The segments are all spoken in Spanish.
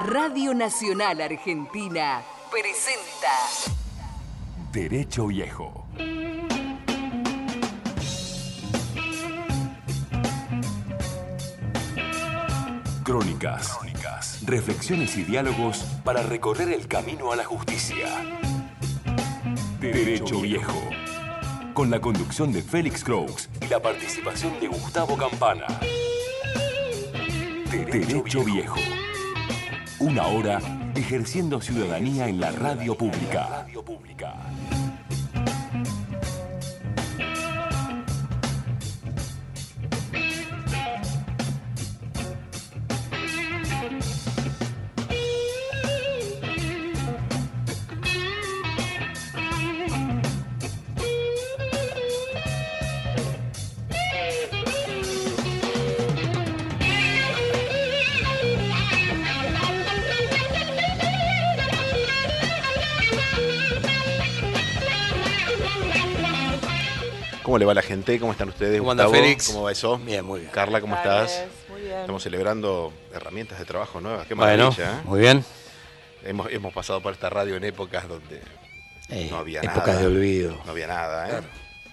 Radio Nacional Argentina presenta Derecho Viejo. Crónicas, reflexiones y diálogos para recorrer el camino a la justicia. Derecho Viejo. Con la conducción de Félix Croix y la participación de Gustavo Campana. Derecho Viejo. Una hora ejerciendo ciudadanía en la radio pública. ¿Cómo le va la gente? ¿Cómo están ustedes? ¿Cómo anda, Gustavo? Félix? ¿Cómo va eso? Bien, muy bien. Carla, ¿cómo estás? Muy bien. Estamos celebrando herramientas de trabajo nuevas. Qué Bueno, maravilla, ¿eh? muy bien. Hemos pasado por esta radio en épocas donde no había nada. Épocas de olvido. No había nada, ¿eh? Claro.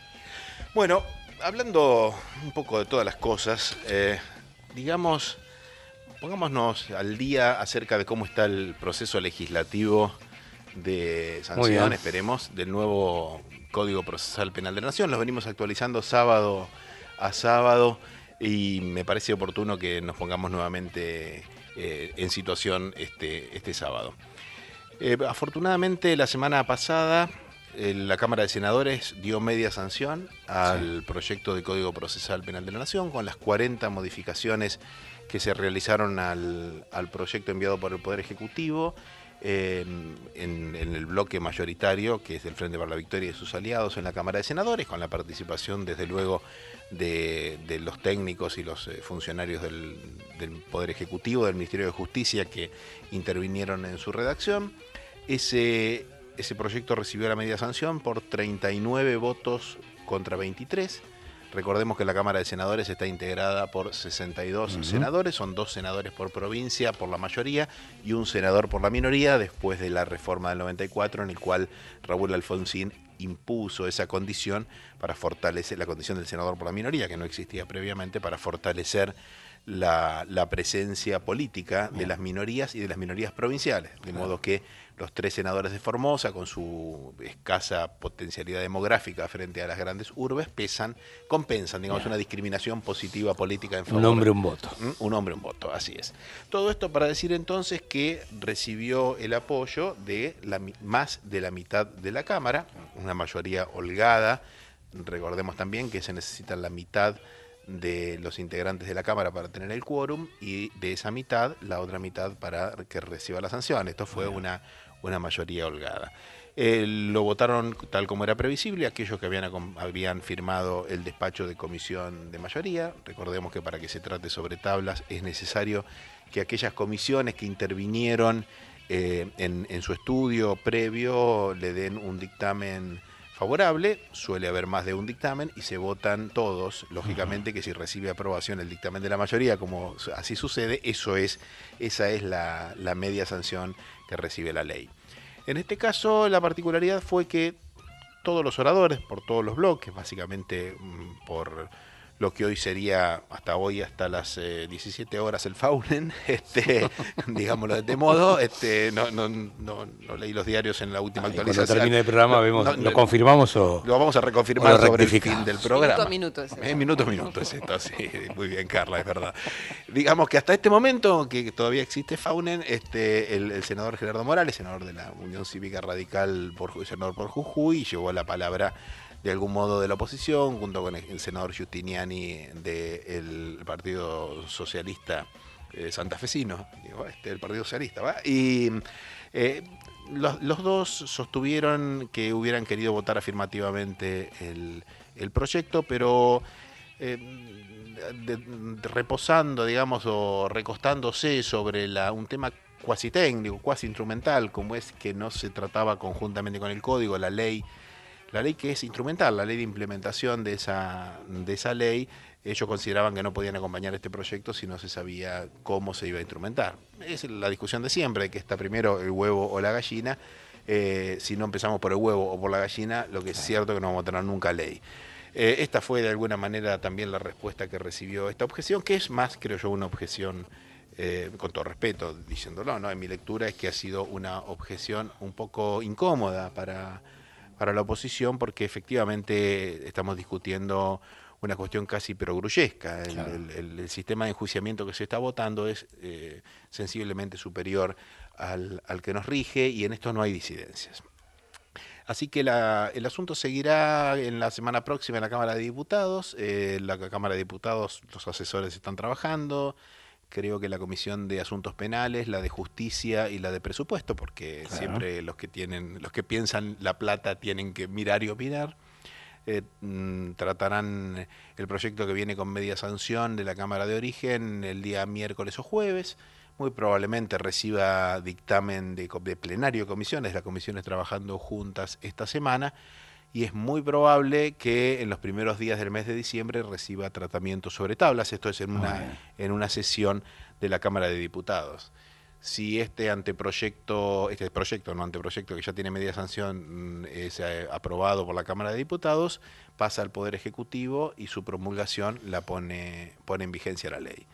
Bueno, hablando un poco de todas las cosas, digamos, pongámonos al día acerca de cómo está el proceso legislativo de sanción, esperemos, del nuevo Código Procesal Penal de la Nación. Los venimos actualizando sábado a sábado y me parece oportuno que nos pongamos nuevamente en situación este sábado. Afortunadamente, la semana pasada la Cámara de Senadores dio media sanción al proyecto de Código Procesal Penal de la Nación con las 40 modificaciones que se realizaron al proyecto enviado por el Poder Ejecutivo. En el bloque mayoritario, que es del Frente para la Victoria y sus aliados en la Cámara de Senadores, con la participación, desde luego, de los técnicos y los funcionarios del Poder Ejecutivo, del Ministerio de Justicia, que intervinieron en su redacción. Ese proyecto recibió la media sanción por 39 votos contra 23. Recordemos que la Cámara de Senadores está integrada por 62 senadores, son 2 senadores por provincia, por la mayoría, y 1 senador por la minoría, después de la reforma del 94, en el cual Raúl Alfonsín impuso esa condición para fortalecer la condición del senador por la minoría, que no existía previamente, para fortalecer la presencia política de las minorías y de las minorías provinciales, de modo que los 3 senadores de Formosa, con su escasa potencialidad demográfica frente a las grandes urbes, compensan, digamos, una discriminación positiva política en favor. Un hombre, un voto. Un hombre, un voto, así es. Todo esto para decir entonces que recibió el apoyo de más de la mitad de la Cámara, una mayoría holgada. Recordemos también que se necesita la mitad de los integrantes de la Cámara para tener el quórum, y de esa mitad, la otra mitad para que reciba la sanción. Esto fue una mayoría holgada. Lo votaron tal como era previsible aquellos que habían firmado el despacho de comisión de mayoría. Recordemos que para que se trate sobre tablas es necesario que aquellas comisiones que intervinieron en su estudio previo le den un dictamen favorable. Suele haber más de un dictamen y se votan todos. Lógicamente que si recibe aprobación el dictamen de la mayoría, como así sucede, esa es la media sanción que recibe la ley. En este caso, la particularidad fue que todos los oradores, por todos los bloques, básicamente por lo que hoy sería, hasta las 17 horas el Faunen, digámoslo de este modo, no leí los diarios en la última actualización. Cuando termine el programa ¿lo confirmamos o lo vamos a reconfirmar sobre el fin del programa? Minuto es eso. Minuto es esto, sí, muy bien, Carla, es verdad. Digamos que hasta este momento, que todavía existe Faunen, el senador Gerardo Morales, senador de la Unión Cívica Radical, senador por Jujuy, llevó la palabra de algún modo de la oposición, junto con el senador Giustiniani del Partido Socialista santafesino, el Partido Socialista, ¿va? Y los dos sostuvieron que hubieran querido votar afirmativamente el proyecto, pero reposando, digamos, o recostándose sobre un tema cuasi técnico, cuasi instrumental, como es que no se trataba conjuntamente con el código, la ley que es instrumental, la ley de implementación de esa ley, ellos consideraban que no podían acompañar este proyecto si no se sabía cómo se iba a instrumentar. Es la discusión de siempre, que está primero el huevo o la gallina. Si no empezamos por el huevo o por la gallina, lo que es cierto es que no vamos a tener nunca ley. Esta fue de alguna manera también la respuesta que recibió esta objeción, que es más, creo yo, una objeción, con todo respeto, diciéndolo, ¿no? En mi lectura es que ha sido una objeción un poco incómoda para la oposición, porque efectivamente estamos discutiendo una cuestión casi perogrullesca. Claro. El sistema de enjuiciamiento que se está votando es sensiblemente superior al que nos rige, y en esto no hay disidencias. Así que el asunto seguirá en la semana próxima en la Cámara de Diputados. La Cámara de Diputados, los asesores están trabajando. Creo que la Comisión de Asuntos Penales, la de Justicia y la de Presupuesto, porque siempre los que piensan la plata tienen que mirar y opinar, tratarán el proyecto que viene con media sanción de la Cámara de Origen el día miércoles o jueves. Muy probablemente reciba dictamen de plenario de comisiones, las comisiones trabajando juntas esta semana, y es muy probable que en los primeros días del mes de diciembre reciba tratamiento sobre tablas. Esto es en una sesión de la Cámara de Diputados. Si este anteproyecto que ya tiene media sanción es aprobado por la Cámara de Diputados, pasa al Poder Ejecutivo y su promulgación la pone en vigencia la ley.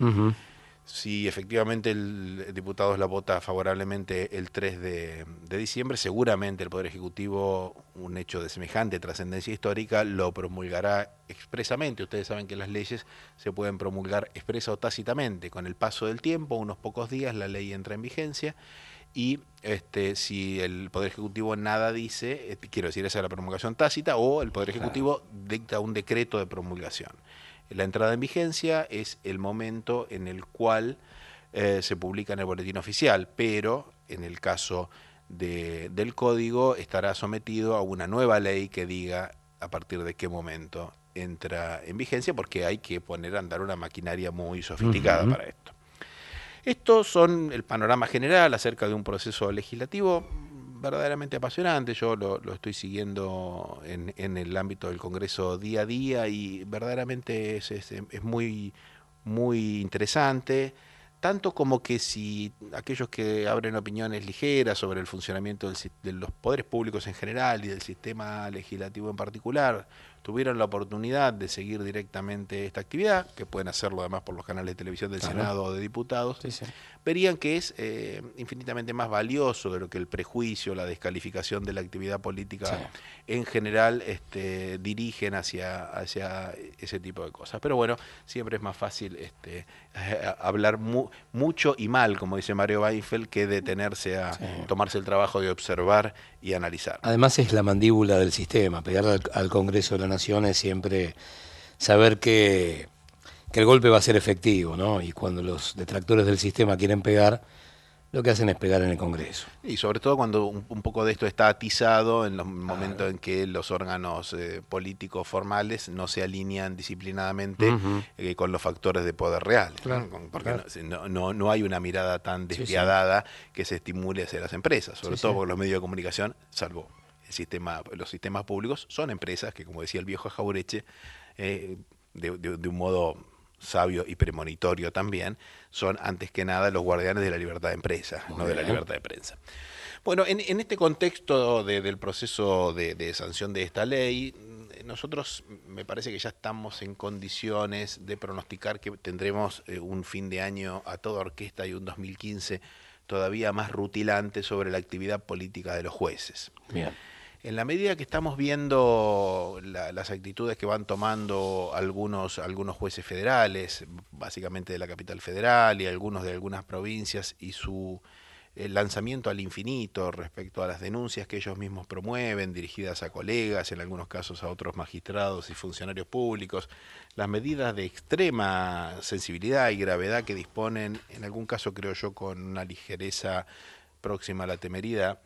Si efectivamente el diputado la vota favorablemente el 3 de diciembre, seguramente el Poder Ejecutivo, un hecho de semejante trascendencia histórica, lo promulgará expresamente. Ustedes saben que las leyes se pueden promulgar expresa o tácitamente. Con el paso del tiempo, unos pocos días, la ley entra en vigencia, y si el Poder Ejecutivo nada dice, quiero decir, esa es la promulgación tácita, o el Poder Ejecutivo dicta un decreto de promulgación. La entrada en vigencia es el momento en el cual se publica en el boletín oficial, pero en el caso del código estará sometido a una nueva ley que diga a partir de qué momento entra en vigencia, porque hay que poner a andar una maquinaria muy sofisticada para esto. Estos son el panorama general acerca de un proceso legislativo verdaderamente apasionante. Yo lo estoy siguiendo en el ámbito del Congreso día a día, y verdaderamente es muy, muy interesante, tanto como que si aquellos que abren opiniones ligeras sobre el funcionamiento de los poderes públicos en general y del sistema legislativo en particular tuvieron la oportunidad de seguir directamente esta actividad, que pueden hacerlo además por los canales de televisión del Senado o de diputados, verían que es infinitamente más valioso de lo que el prejuicio, la descalificación de la actividad política en general dirigen hacia ese tipo de cosas. Pero bueno, siempre es más fácil hablar mucho y mal, como dice Mario Weinfeld, que detenerse a tomarse el trabajo de observar y analizar. Además es la mandíbula del sistema. Pegar al Congreso de la Nación es siempre saber que el golpe va a ser efectivo, ¿no? Y cuando los detractores del sistema quieren pegar, lo que hacen es pegar en el Congreso. Y sobre todo cuando un poco de esto está atizado en los momentos en que los órganos políticos formales no se alinean disciplinadamente con los factores de poder real. Porque no hay una mirada tan despiadada que se estimule hacia las empresas, sobre todo porque los medios de comunicación, salvo los sistemas públicos, son empresas que, como decía el viejo Jaureche, de un modo sabio y premonitorio también, son antes que nada los guardianes de la libertad de empresa, no de la libertad de prensa. Bueno, en este contexto del proceso de sanción de esta ley, nosotros me parece que ya estamos en condiciones de pronosticar que tendremos un fin de año a toda orquesta y un 2015 todavía más rutilante sobre la actividad política de los jueces. Bien. En la medida que estamos viendo las actitudes que van tomando algunos jueces federales, básicamente de la capital federal y algunos de algunas provincias, y su lanzamiento al infinito respecto a las denuncias que ellos mismos promueven, dirigidas a colegas, en algunos casos a otros magistrados y funcionarios públicos, las medidas de extrema sensibilidad y gravedad que disponen, en algún caso creo yo con una ligereza próxima a la temeridad,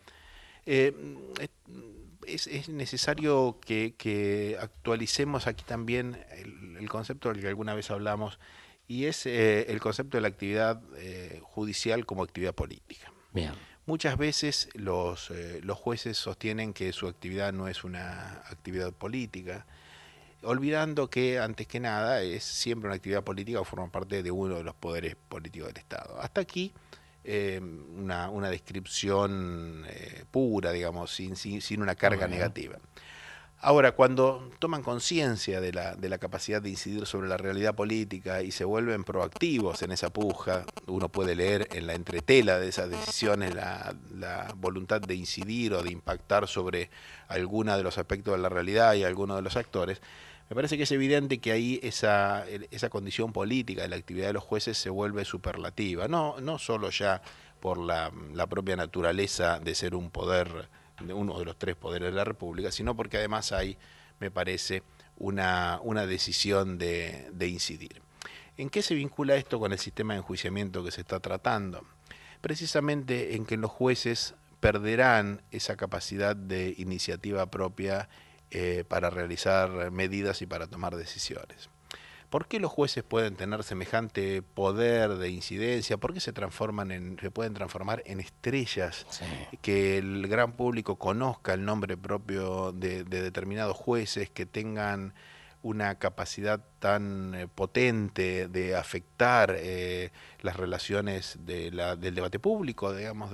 es necesario que actualicemos aquí también el concepto del que alguna vez hablamos, y es el concepto de la actividad judicial como actividad política. Bien. Muchas veces los jueces sostienen que su actividad no es una actividad política. olvidando que antes que nada es siempre una actividad política o forma parte de uno de los poderes políticos del Estado. Hasta aquí una descripción pura, digamos, sin una carga negativa. Ahora, cuando toman conciencia de la capacidad de incidir sobre la realidad política y se vuelven proactivos en esa puja, uno puede leer en la entretela de esas decisiones la voluntad de incidir o de impactar sobre alguno de los aspectos de la realidad y algunos de los actores. Me parece que es evidente que ahí esa condición política de la actividad de los jueces se vuelve superlativa, no solo ya por la propia naturaleza de ser un poder, uno de los tres poderes de la República, sino porque además hay, me parece, una decisión de incidir. ¿En qué se vincula esto con el sistema de enjuiciamiento que se está tratando? Precisamente en que los jueces perderán esa capacidad de iniciativa propia para realizar medidas y para tomar decisiones. ¿Por qué los jueces pueden tener semejante poder de incidencia? ¿Por qué se pueden transformar en estrellas? Sí. Que el gran público conozca el nombre propio de determinados jueces, que tengan una capacidad tan potente de afectar las relaciones del debate público, digamos,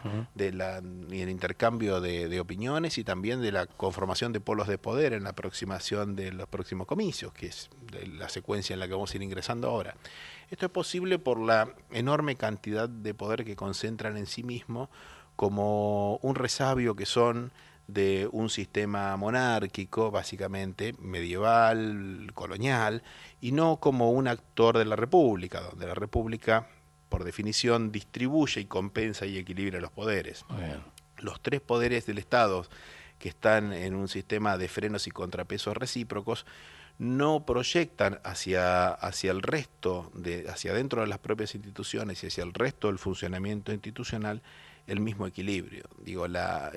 y el intercambio de opiniones y también de la conformación de polos de poder en la aproximación de los próximos comicios, que es la secuencia en la que vamos a ir ingresando ahora. Esto es posible por la enorme cantidad de poder que concentran en sí mismo, como un resabio que son de un sistema monárquico, básicamente medieval, colonial, y no como un actor de la República, donde la República, por definición, distribuye y compensa y equilibra los poderes. Bueno. Los tres poderes del Estado, que están en un sistema de frenos y contrapesos recíprocos, no proyectan hacia el resto, hacia dentro de las propias instituciones y hacia el resto del funcionamiento institucional, el mismo equilibrio. Digo, la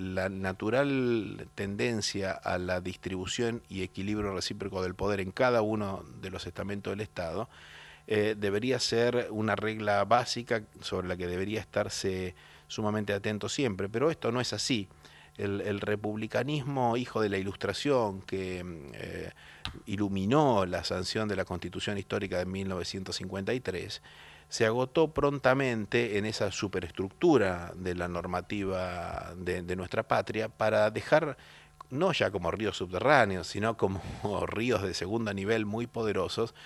natural tendencia a la distribución y equilibrio recíproco del poder en cada uno de los estamentos del Estado debería ser una regla básica sobre la que debería estarse sumamente atento siempre, pero esto no es así. El republicanismo, hijo de la Ilustración, que iluminó la sanción de la Constitución Histórica de 1953, se agotó prontamente en esa superestructura de la normativa de nuestra patria para dejar, no ya como ríos subterráneos, sino como ríos de segundo nivel muy poderosos,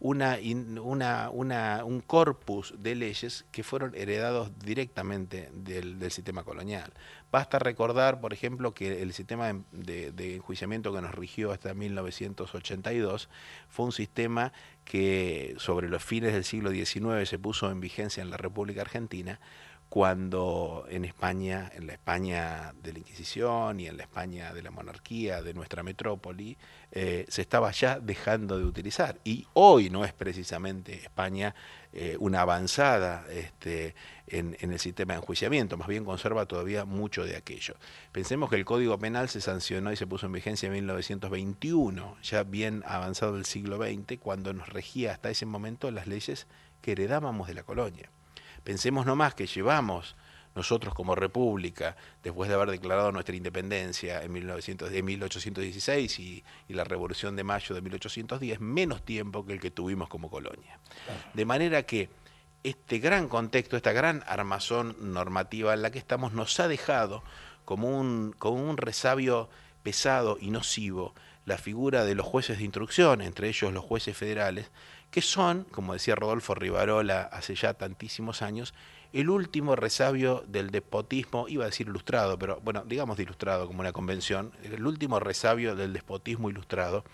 un corpus de leyes que fueron heredados directamente del sistema colonial. Basta recordar, por ejemplo, que el sistema de enjuiciamiento que nos rigió hasta 1982 fue un sistema que sobre los fines del siglo XIX se puso en vigencia en la República Argentina, cuando en España, en la España de la Inquisición y en la España de la monarquía de nuestra metrópoli, se estaba ya dejando de utilizar. Y hoy no es precisamente España una avanzada en el sistema de enjuiciamiento, más bien conserva todavía mucho de aquello. Pensemos que el Código Penal se sancionó y se puso en vigencia en 1921, ya bien avanzado el siglo XX, cuando nos regía hasta ese momento las leyes que heredábamos de la colonia. Pensemos nomás que llevamos nosotros como república, después de haber declarado nuestra independencia en 1816 y la Revolución de Mayo de 1810, menos tiempo que el que tuvimos como colonia. De manera que este gran contexto, esta gran armazón normativa en la que estamos, nos ha dejado como un resabio pesado y nocivo la figura de los jueces de instrucción, entre ellos los jueces federales, que son, como decía Rodolfo Rivarola hace ya tantísimos años, el último resabio del despotismo, iba a decir ilustrado, pero bueno, digamos de ilustrado como una convención, el último resabio del despotismo ilustrado,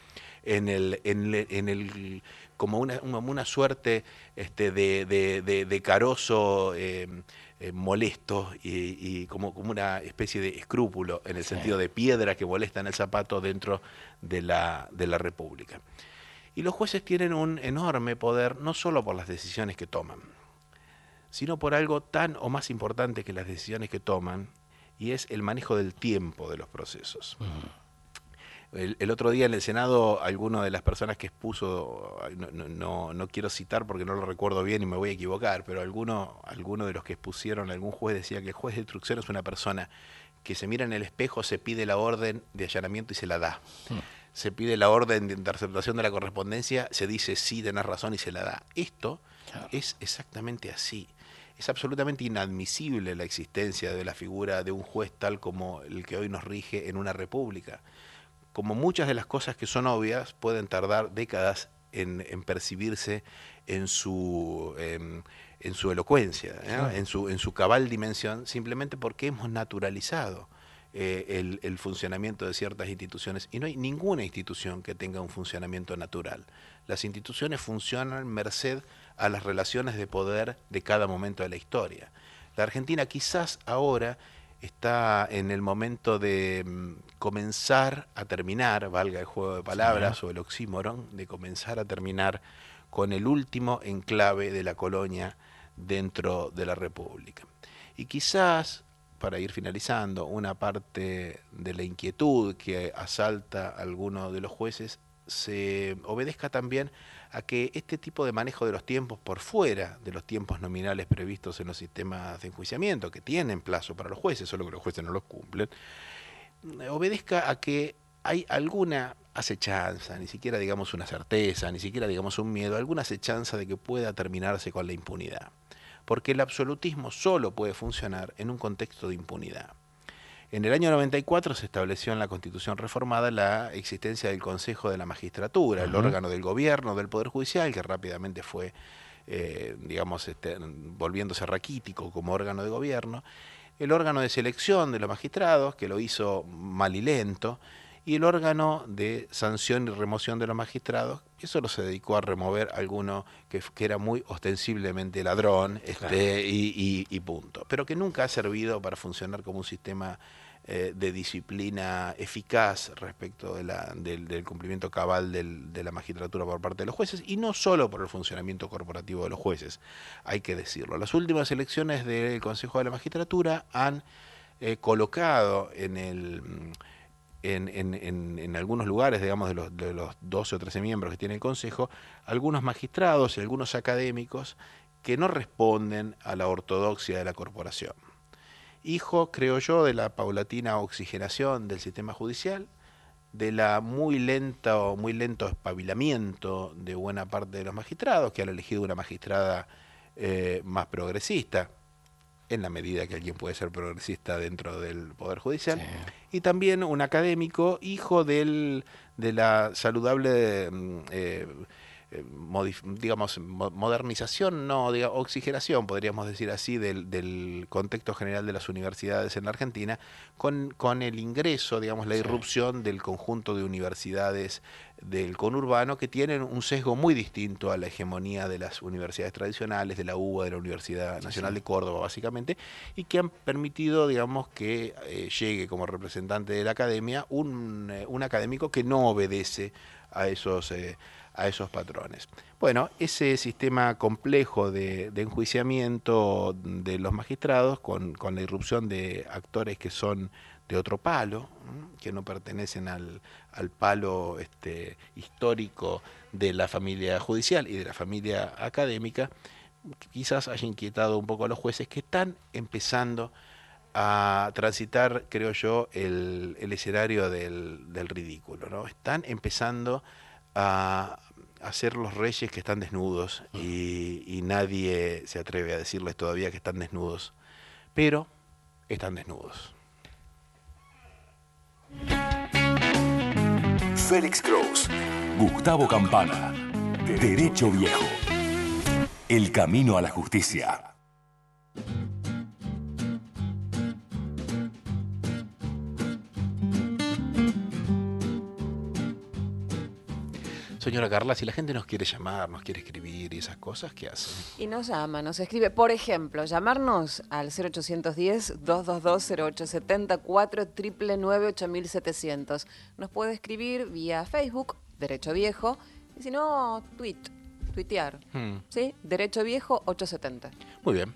como una suerte de carozo molesto y como una especie de escrúpulo, en el sentido de piedra que molesta en el zapato dentro de la República. Y los jueces tienen un enorme poder, no solo por las decisiones que toman, sino por algo tan o más importante que las decisiones que toman, y es el manejo del tiempo de los procesos. El otro día en el Senado, alguna de las personas que expuso, no quiero citar porque no lo recuerdo bien y me voy a equivocar, pero alguno de los que expusieron, algún juez decía que el juez de instrucción es una persona que se mira en el espejo, se pide la orden de allanamiento y se la da. se pide la orden de interceptación de la correspondencia, se dice sí, tenés razón y se la da. Esto es exactamente así. Es absolutamente inadmisible la existencia de la figura de un juez tal como el que hoy nos rige en una república. Como muchas de las cosas que son obvias, pueden tardar décadas en percibirse en su elocuencia, ¿no? en su cabal dimensión, simplemente porque hemos naturalizado el funcionamiento de ciertas instituciones, y no hay ninguna institución que tenga un funcionamiento natural. Las instituciones funcionan merced a las relaciones de poder de cada momento de la historia. La Argentina quizás ahora está en el momento de comenzar a terminar, valga el juego de palabras o el oxímoron, de comenzar a terminar con el último enclave de la colonia dentro de la República. Y quizás, para ir finalizando, una parte de la inquietud que asalta a algunos de los jueces se obedezca también a que este tipo de manejo de los tiempos por fuera de los tiempos nominales previstos en los sistemas de enjuiciamiento, que tienen plazo para los jueces, solo que los jueces no los cumplen, obedezca a que hay alguna acechanza, ni siquiera digamos una certeza, ni siquiera digamos un miedo, alguna acechanza de que pueda terminarse con la impunidad. Porque el absolutismo solo puede funcionar en un contexto de impunidad. En el año 94 se estableció en la Constitución reformada la existencia del Consejo de la Magistratura, el órgano del gobierno, del Poder Judicial, que rápidamente fue, volviéndose raquítico como órgano de gobierno, el órgano de selección de los magistrados, que lo hizo mal y lento, y el órgano de sanción y remoción de los magistrados, que solo se dedicó a remover alguno que era muy ostensiblemente ladrón, y punto. Pero que nunca ha servido para funcionar como un sistema de disciplina eficaz respecto del cumplimiento cabal de la magistratura por parte de los jueces, y no solo por el funcionamiento corporativo de los jueces, hay que decirlo. Las últimas elecciones del Consejo de la Magistratura han colocado en algunos lugares, digamos, de los 12 o 13 miembros que tiene el Consejo, algunos magistrados y algunos académicos que no responden a la ortodoxia de la corporación. Hijo, creo yo, de la paulatina oxigenación del sistema judicial, de la muy lento espabilamiento de buena parte de los magistrados, que han elegido una magistrada más progresista, en la medida que alguien puede ser progresista dentro del Poder Judicial, y también un académico, hijo de la saludable modernización, oxigenación, podríamos decir así, del contexto general de las universidades en la Argentina, con el ingreso, digamos, la irrupción del conjunto de universidades del conurbano, que tienen un sesgo muy distinto a la hegemonía de las universidades tradicionales, de la UBA, de la Universidad Nacional de Córdoba, básicamente, y que han permitido, digamos, que llegue como representante de la academia un académico que no obedece a esos patrones. Bueno, ese sistema complejo de enjuiciamiento de los magistrados, con la irrupción de actores que son de otro palo, que no pertenecen al palo histórico de la familia judicial y de la familia académica, quizás haya inquietado un poco a los jueces, que están empezando a transitar, creo yo, el escenario del ridículo, ¿no? Están empezando a ser los reyes que están desnudos, y nadie se atreve a decirles todavía que están desnudos, pero están desnudos. Félix Cross, Gustavo Campana, Derecho Viejo, el camino a la justicia. Señora Carla, si la gente nos quiere llamar, nos quiere escribir y esas cosas, ¿qué hacen? Y nos llama, nos escribe. Por ejemplo, llamarnos al 0810-222-0870, 499-8700. Nos puede escribir vía Facebook, Derecho Viejo, y si no, tuitear. ¿Sí? Derecho Viejo 870. Muy bien.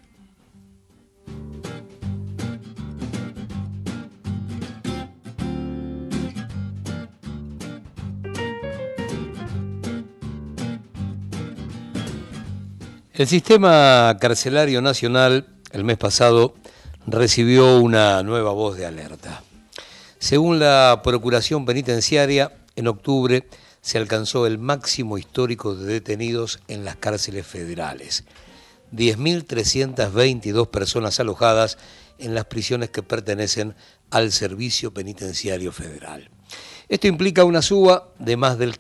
El sistema carcelario nacional el mes pasado recibió una nueva voz de alerta. Según la Procuración Penitenciaria, en octubre se alcanzó el máximo histórico de detenidos en las cárceles federales. 10.322 personas alojadas en las prisiones que pertenecen al Servicio Penitenciario Federal. Esto implica una suba de más del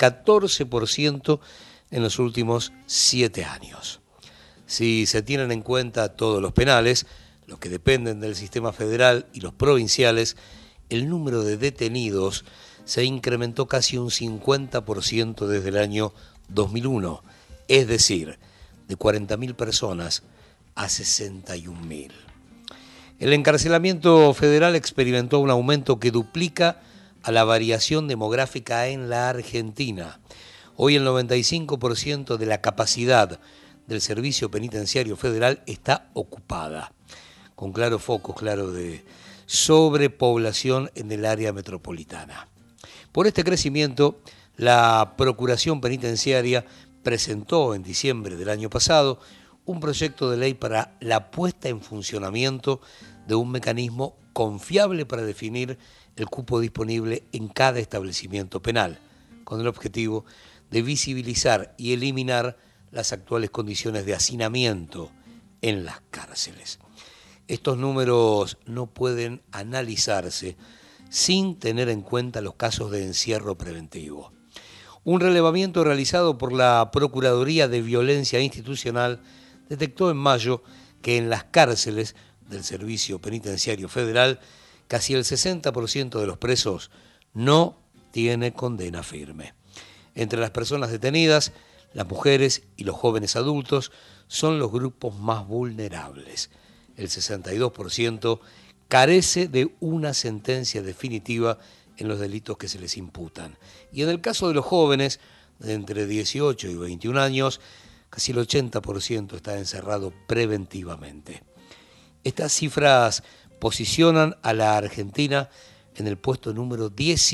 14% en los últimos 7 años. Si se tienen en cuenta todos los penales, los que dependen del sistema federal y los provinciales, el número de detenidos se incrementó casi un 50% desde el año 2001, es decir, de 40.000 personas a 61.000. El encarcelamiento federal experimentó un aumento que duplica a la variación demográfica en la Argentina. Hoy el 95% de la capacidad del Servicio Penitenciario Federal está ocupada, con claros focos, de sobrepoblación en el área metropolitana. Por este crecimiento, la Procuración Penitenciaria presentó en diciembre del año pasado un proyecto de ley para la puesta en funcionamiento de un mecanismo confiable para definir el cupo disponible en cada establecimiento penal, con el objetivo de visibilizar y eliminar las actuales condiciones de hacinamiento en las cárceles. Estos números no pueden analizarse sin tener en cuenta los casos de encierro preventivo. Un relevamiento realizado por la Procuraduría de Violencia Institucional detectó en mayo que en las cárceles del Servicio Penitenciario Federal casi el 60% de los presos no tiene condena firme. Entre las personas detenidas, las mujeres y los jóvenes adultos son los grupos más vulnerables. El 62% carece de una sentencia definitiva en los delitos que se les imputan. Y en el caso de los jóvenes, de entre 18 y 21 años, casi el 80% está encerrado preventivamente. Estas cifras posicionan a la Argentina en el puesto número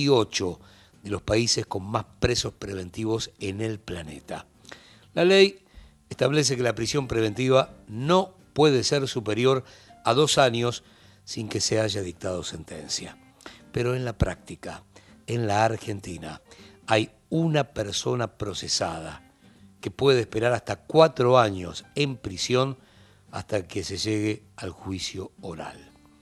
18 de los países con más presos preventivos en el planeta. La ley establece que la prisión preventiva no puede ser superior a 2 años sin que se haya dictado sentencia. Pero en la práctica, en la Argentina, hay una persona procesada que puede esperar hasta 4 años en prisión hasta que se llegue al juicio oral.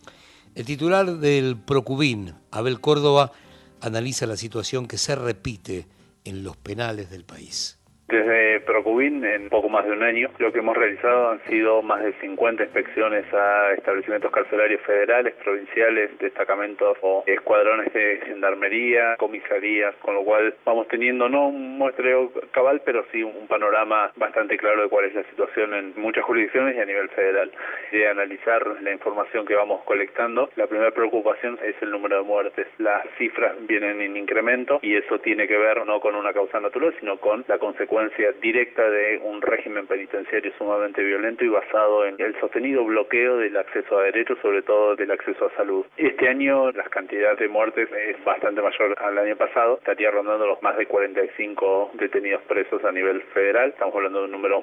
El titular del Procubin, Abel Córdoba, analiza la situación que se repite en los penales del país. Desde Procubin, en poco más de un año, lo que hemos realizado han sido más de 50 inspecciones a establecimientos carcelarios federales, provinciales, destacamentos o escuadrones de gendarmería, comisarías, con lo cual vamos teniendo no un muestreo cabal, pero sí un panorama bastante claro de cuál es la situación en muchas jurisdicciones y a nivel federal. De analizar la información que vamos colectando, la primera preocupación es el número de muertes. Las cifras vienen en incremento y eso tiene que ver no con una causa natural, sino con la consecuencia directa de un régimen penitenciario sumamente violento y basado en el sostenido bloqueo del acceso a derechos, sobre todo del acceso a salud. Este año la cantidad de muertes es bastante mayor al año pasado, estaría rondando los más de 45 detenidos presos a nivel federal, estamos hablando de un número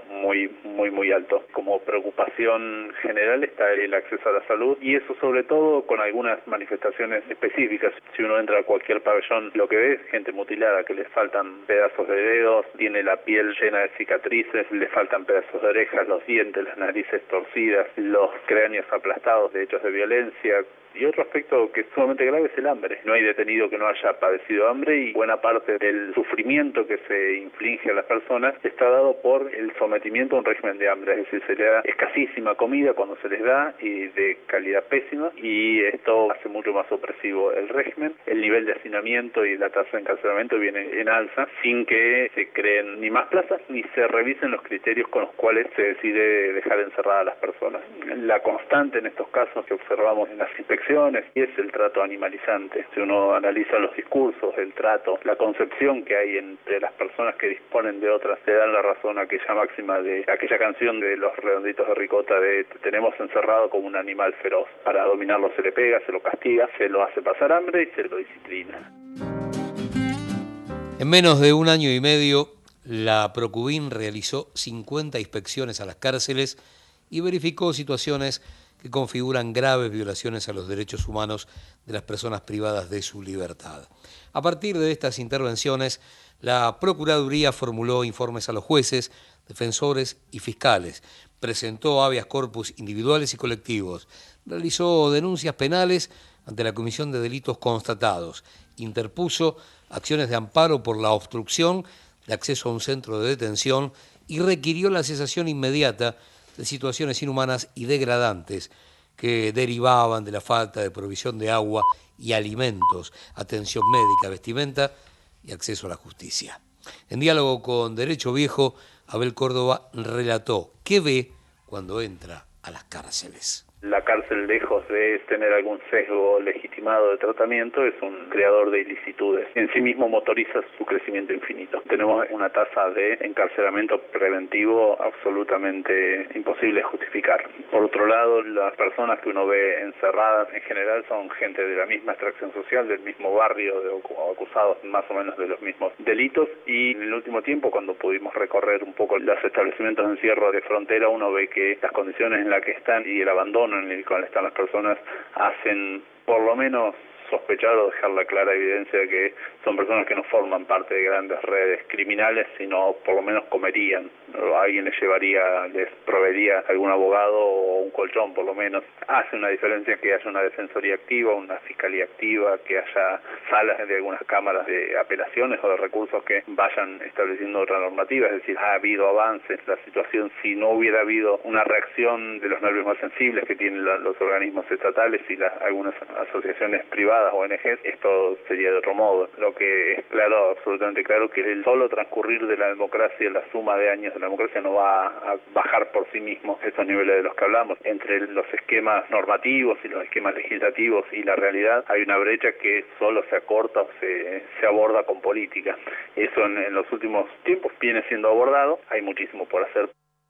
muy alto. Como preocupación general está el acceso a la salud y eso sobre todo con algunas manifestaciones específicas. Si uno entra a cualquier pabellón, lo que ve es gente mutilada, que les faltan pedazos de dedos, tiene la piel llena de cicatrices, le faltan pedazos de orejas, los dientes, las narices torcidas, los cráneos aplastados de hechos de violencia. Y otro aspecto que es sumamente grave es el hambre. No hay detenido que no haya padecido hambre y buena parte del sufrimiento que se inflige a las personas está dado por el sometimiento a un régimen de hambre. Es decir, se le da escasísima comida cuando se les da y de calidad pésima y esto hace mucho más opresivo el régimen. El nivel de hacinamiento y la tasa de encarcelamiento viene en alza sin que se creen ni más plazas ni se revisen los criterios con los cuales se decide dejar encerradas a las personas. La constante en estos casos que observamos en las inspecciones y es el trato animalizante. Si uno analiza los discursos, el trato, la concepción que hay entre las personas que disponen de otras, le dan la razón a aquella máxima de aquella canción de los Redonditos de Ricota de te tenemos encerrado como un animal feroz. Para dominarlo se le pega, se lo castiga, se lo hace pasar hambre y se lo disciplina. En menos de un año y medio, la Procubin realizó 50 inspecciones a las cárceles y verificó situaciones que configuran graves violaciones a los derechos humanos de las personas privadas de su libertad. A partir de estas intervenciones, la Procuraduría formuló informes a los jueces, defensores y fiscales, presentó habeas corpus individuales y colectivos, realizó denuncias penales ante la Comisión de Delitos Constatados, interpuso acciones de amparo por la obstrucción de acceso a un centro de detención y requirió la cesación inmediata de situaciones inhumanas y degradantes que derivaban de la falta de provisión de agua y alimentos, atención médica, vestimenta y acceso a la justicia. En diálogo con Derecho Viejo, Abel Córdoba relató qué ve cuando entra a las cárceles. La cárcel, lejos de tener algún sesgo legitimado de tratamiento, es un creador de ilicitudes. En sí mismo motoriza su crecimiento infinito. Tenemos una tasa de encarcelamiento preventivo absolutamente imposible de justificar. Por otro lado, las personas que uno ve encerradas en general son gente de la misma extracción social, del mismo barrio, acusados más o menos de los mismos delitos, y en el último tiempo, cuando pudimos recorrer un poco los establecimientos de encierro de frontera, uno ve que las condiciones en las que están y el abandono en el cual están las personas hacen por lo menos sospechar o dejar la clara evidencia de que son personas que no forman parte de grandes redes criminales, sino por lo menos comerían. Alguien les llevaría, les proveería algún abogado o un colchón por lo menos. Hace una diferencia que haya una defensoría activa, una fiscalía activa, que haya salas de algunas cámaras de apelaciones o de recursos que vayan estableciendo otra normativa. Es decir, ha habido avances. La situación, si no hubiera habido una reacción de los nervios más sensibles que tienen los organismos estatales y algunas asociaciones privadas, ONGs, esto sería de otro modo. Lo que es claro, absolutamente claro, que el solo transcurrir de la democracia, la suma de años de la democracia, no va a bajar por sí mismo estos niveles de los que hablamos. Entre los esquemas normativos y los esquemas legislativos y la realidad hay una brecha que solo se acorta o se aborda con política. Eso en los últimos tiempos viene siendo abordado, hay muchísimo por hacer.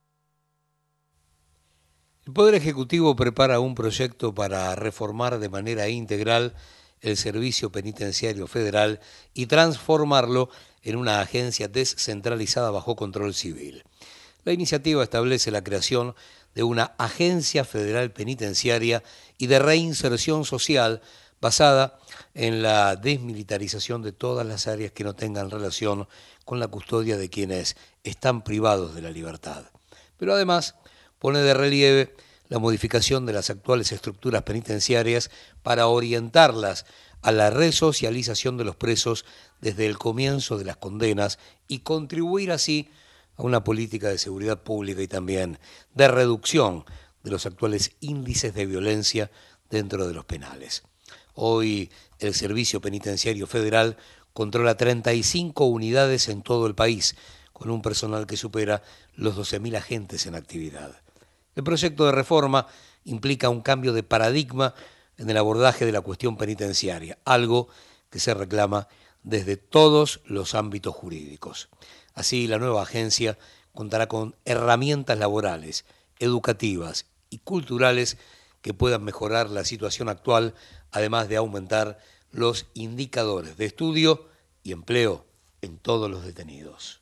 El Poder Ejecutivo prepara un proyecto para reformar de manera integral el Servicio Penitenciario Federal y transformarlo en una agencia descentralizada bajo control civil. La iniciativa establece la creación de una agencia federal penitenciaria y de reinserción social basada en la desmilitarización de todas las áreas que no tengan relación con la custodia de quienes están privados de la libertad. Pero además pone de relieve la modificación de las actuales estructuras penitenciarias para orientarlas a la resocialización de los presos desde el comienzo de las condenas y contribuir así a una política de seguridad pública y también de reducción de los actuales índices de violencia dentro de los penales. Hoy el Servicio Penitenciario Federal controla 35 unidades en todo el país, con un personal que supera los 12.000 agentes en actividad. El proyecto de reforma implica un cambio de paradigma en el abordaje de la cuestión penitenciaria, algo que se reclama desde todos los ámbitos jurídicos. Así, la nueva agencia contará con herramientas laborales, educativas y culturales que puedan mejorar la situación actual, además de aumentar los indicadores de estudio y empleo en todos los detenidos.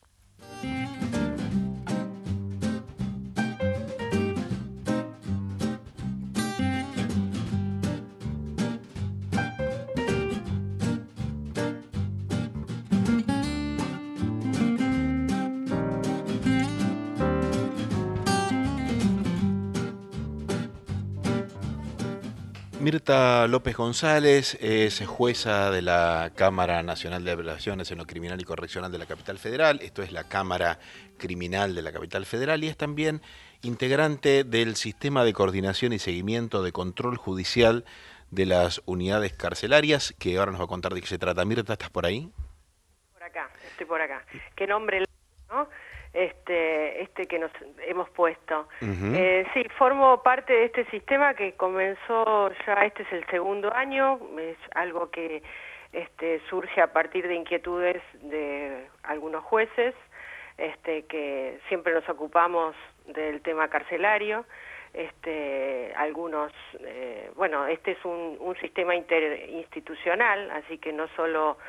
Mirta López González es jueza de la Cámara Nacional de Apelaciones en lo Criminal y Correccional de la Capital Federal. Esto es la Cámara Criminal de la Capital Federal y es también integrante del Sistema de Coordinación y Seguimiento de Control Judicial de las Unidades Carcelarias, que ahora nos va a contar de qué se trata. Mirta, ¿estás por ahí? Por acá, estoy por acá. ¿Qué nombre, no? Que nos hemos puesto. Sí, formo parte de este sistema que comenzó ya, este es el segundo año, es algo que surge a partir de inquietudes de algunos jueces, que siempre nos ocupamos del tema carcelario, algunos, este es un sistema interinstitucional, así que no solo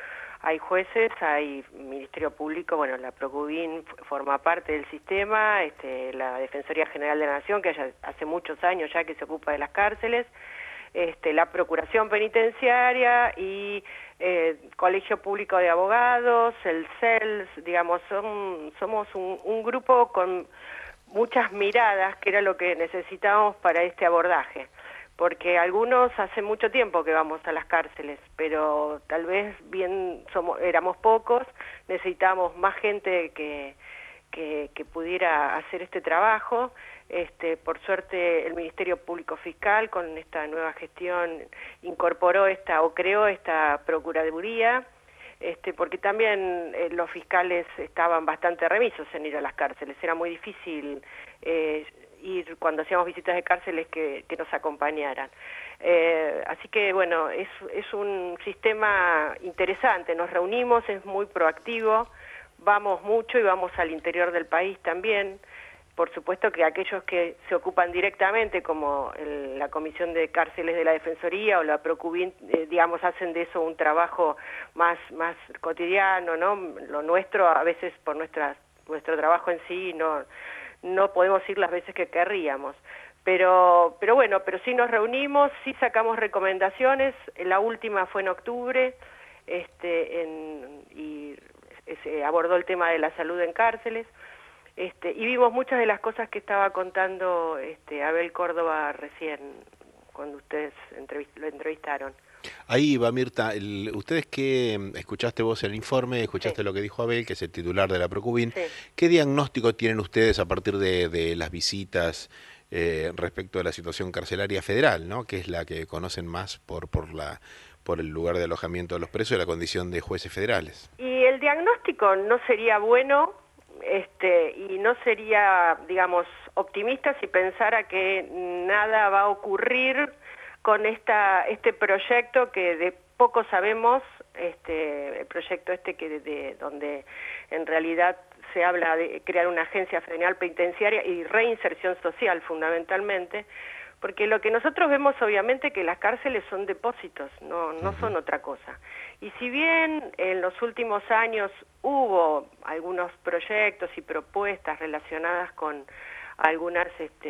hay jueces, hay Ministerio Público, bueno, la Procubin forma parte del sistema, la Defensoría General de la Nación, que hace muchos años ya que se ocupa de las cárceles, la Procuración Penitenciaria y Colegio Público de Abogados, el CELS, digamos, somos un grupo con muchas miradas, que era lo que necesitábamos para este abordaje. Porque algunos hace mucho tiempo que vamos a las cárceles, pero tal vez éramos pocos, necesitábamos más gente que pudiera hacer este trabajo. Por suerte el Ministerio Público Fiscal con esta nueva gestión incorporó creó esta Procuraduría, porque también los fiscales estaban bastante remisos en ir a las cárceles, era muy difícil ir cuando hacíamos visitas de cárceles que nos acompañaran. Así que bueno, es un sistema interesante, nos reunimos, es muy proactivo, vamos mucho y vamos al interior del país también. Por supuesto que aquellos que se ocupan directamente, como la Comisión de Cárceles de la Defensoría o la Procubin, digamos, hacen de eso un trabajo más cotidiano, ¿no? Lo nuestro, a veces por nuestro trabajo en sí, no podemos ir las veces que querríamos. Pero bueno, pero sí nos reunimos, sí sacamos recomendaciones. La última fue en octubre, y se abordó el tema de la salud en cárceles. Y vimos muchas de las cosas que estaba contando Abel Córdoba recién, cuando ustedes lo entrevistaron. Ahí va, Mirta, ustedes que escuchaste vos el informe, escuchaste lo que dijo Abel, que es el titular de la Procubin, ¿qué diagnóstico tienen ustedes a partir de las visitas respecto de la situación carcelaria federal, ¿no? Que es la que conocen más por el lugar de alojamiento de los presos y la condición de jueces federales? Y el diagnóstico no sería bueno, y no sería, digamos, optimista si pensara que nada va a ocurrir con este proyecto que de poco sabemos, el proyecto donde en realidad se habla de crear una agencia federal penitenciaria y reinserción social fundamentalmente, porque lo que nosotros vemos obviamente que las cárceles son depósitos, no son otra cosa. Y si bien en los últimos años hubo algunos proyectos y propuestas relacionadas con algunas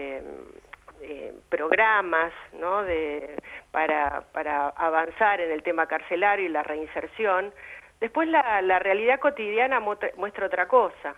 programas, ¿no? para avanzar en el tema carcelario y la reinserción, después la realidad cotidiana muestra otra cosa.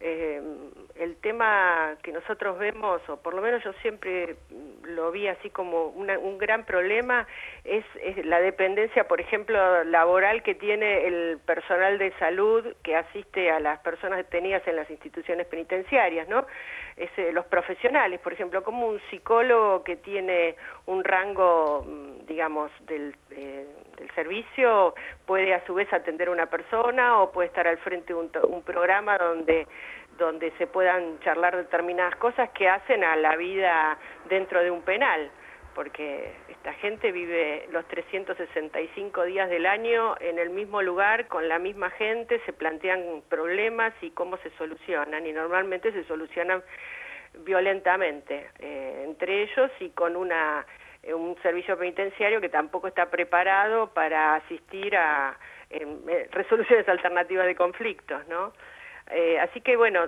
El tema que nosotros vemos, o por lo menos yo siempre lo vi así como un gran problema, es la dependencia, por ejemplo, laboral que tiene el personal de salud que asiste a las personas detenidas en las instituciones penitenciarias, ¿no? Los profesionales, por ejemplo, como un psicólogo que tiene un rango, digamos, del servicio, puede a su vez atender a una persona o puede estar al frente de un programa donde se puedan charlar determinadas cosas que hacen a la vida dentro de un penal, porque esta gente vive los 365 días del año en el mismo lugar, con la misma gente, se plantean problemas y cómo se solucionan, y normalmente se solucionan violentamente, entre ellos y con un servicio penitenciario que tampoco está preparado para asistir a resoluciones alternativas de conflictos, ¿no? Así que bueno,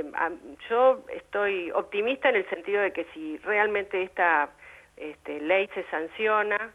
yo estoy optimista en el sentido de que si realmente esta ley se sanciona,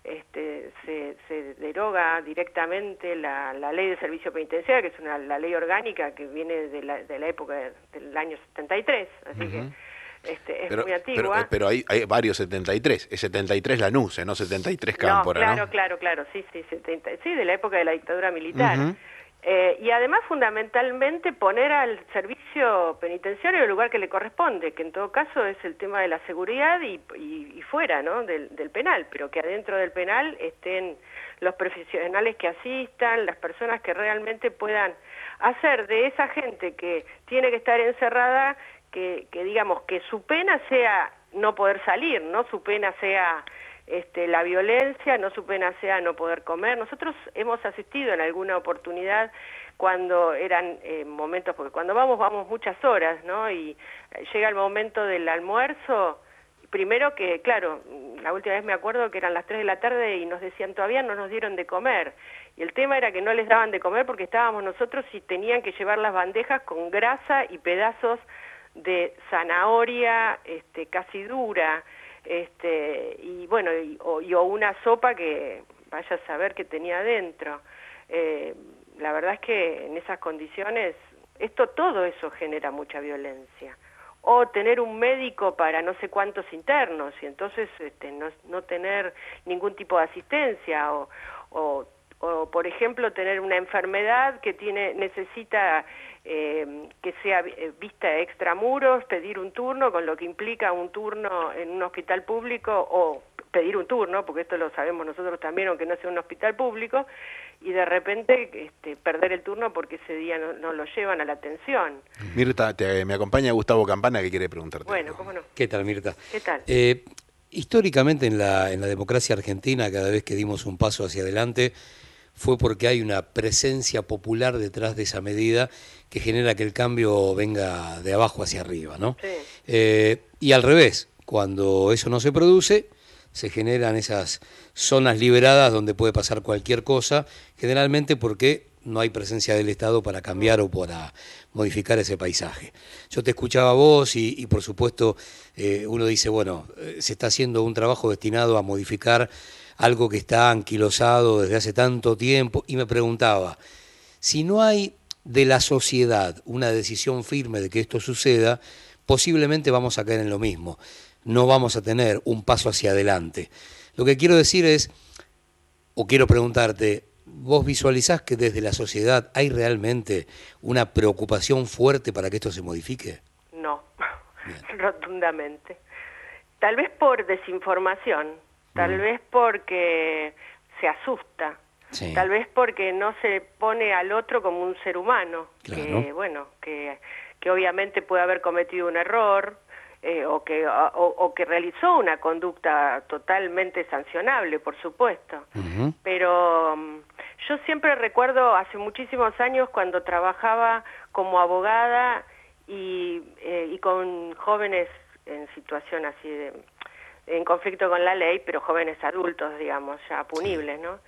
se deroga directamente la ley de servicio penitenciario, que es la ley orgánica que viene de la época del año 73, así que es muy antigua. Pero hay varios 73, es 73 Lanús, no 73 Cámpora, ¿no? Claro, sí, de la época de la dictadura militar. Y además fundamentalmente poner al servicio penitenciario el lugar que le corresponde, que en todo caso es el tema de la seguridad y fuera, ¿no? del penal, pero que adentro del penal estén los profesionales que asistan, las personas que realmente puedan hacer de esa gente que tiene que estar encerrada, que digamos que su pena sea no poder salir, no su pena sea la violencia, no su pena sea no poder comer. Nosotros hemos asistido en alguna oportunidad cuando eran momentos, porque cuando vamos muchas horas, ¿no? Y llega el momento del almuerzo, primero que, claro, la última vez me acuerdo que eran las 3 de la tarde y nos decían todavía no nos dieron de comer. Y el tema era que no les daban de comer porque estábamos nosotros y tenían que llevar las bandejas con grasa y pedazos de zanahoria casi dura, y bueno, o una sopa que vaya a saber qué tenía adentro. La verdad es que en esas condiciones, todo eso genera mucha violencia. O tener un médico para no sé cuántos internos, y entonces no tener ningún tipo de asistencia, o por ejemplo tener una enfermedad que necesita que sea vista extramuros, pedir un turno, con lo que implica un turno en un hospital público, o pedir un turno, porque esto lo sabemos nosotros también, aunque no sea un hospital público, y de repente perder el turno porque ese día no lo llevan a la atención. Mirta, me acompaña Gustavo Campana, que quiere preguntarte. Bueno, cómo no. ¿Qué tal, Mirta? ¿Qué tal? Históricamente en la democracia argentina, cada vez que dimos un paso hacia adelante, fue porque hay una presencia popular detrás de esa medida que genera que el cambio venga de abajo hacia arriba, ¿no? Sí. Y al revés, cuando eso no se produce, se generan esas zonas liberadas donde puede pasar cualquier cosa, generalmente porque no hay presencia del Estado para cambiar o para modificar ese paisaje. Yo te escuchaba a vos y por supuesto uno dice, bueno, se está haciendo un trabajo destinado a modificar algo que está anquilosado desde hace tanto tiempo, y me preguntaba, si no hay de la sociedad una decisión firme de que esto suceda, posiblemente vamos a caer en lo mismo, no vamos a tener un paso hacia adelante. Lo que quiero decir es, o quiero preguntarte, ¿vos visualizás que desde la sociedad hay realmente una preocupación fuerte para que esto se modifique? No, rotundamente. Tal vez por desinformación. Tal vez porque se asusta, sí. Tal vez porque no se pone al otro como un ser humano, claro. que obviamente puede haber cometido un error, o que realizó una conducta totalmente sancionable, por supuesto. Uh-huh. Pero yo siempre recuerdo hace muchísimos años cuando trabajaba como abogada y con jóvenes en situación así en conflicto con la ley, pero jóvenes adultos, digamos, ya punibles, ¿no?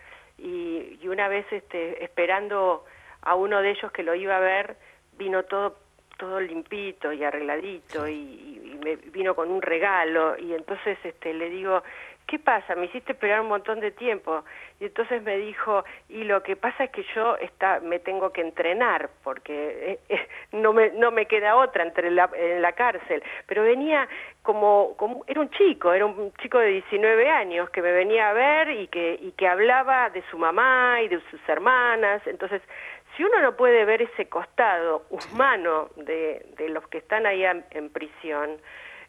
Y una vez esperando a uno de ellos que lo iba a ver, vino todo limpito y arregladito, y me vino con un regalo, y entonces le digo, ¿qué pasa? Me hiciste esperar un montón de tiempo. Y entonces me dijo, y lo que pasa es que yo me tengo que entrenar, porque no me queda otra en la cárcel. Pero venía como era un chico de 19 años que me venía a ver y que hablaba de su mamá y de sus hermanas. Entonces, si uno no puede ver ese costado humano de los que están ahí en prisión,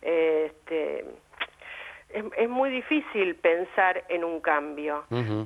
es muy difícil pensar en un cambio. Uh-huh.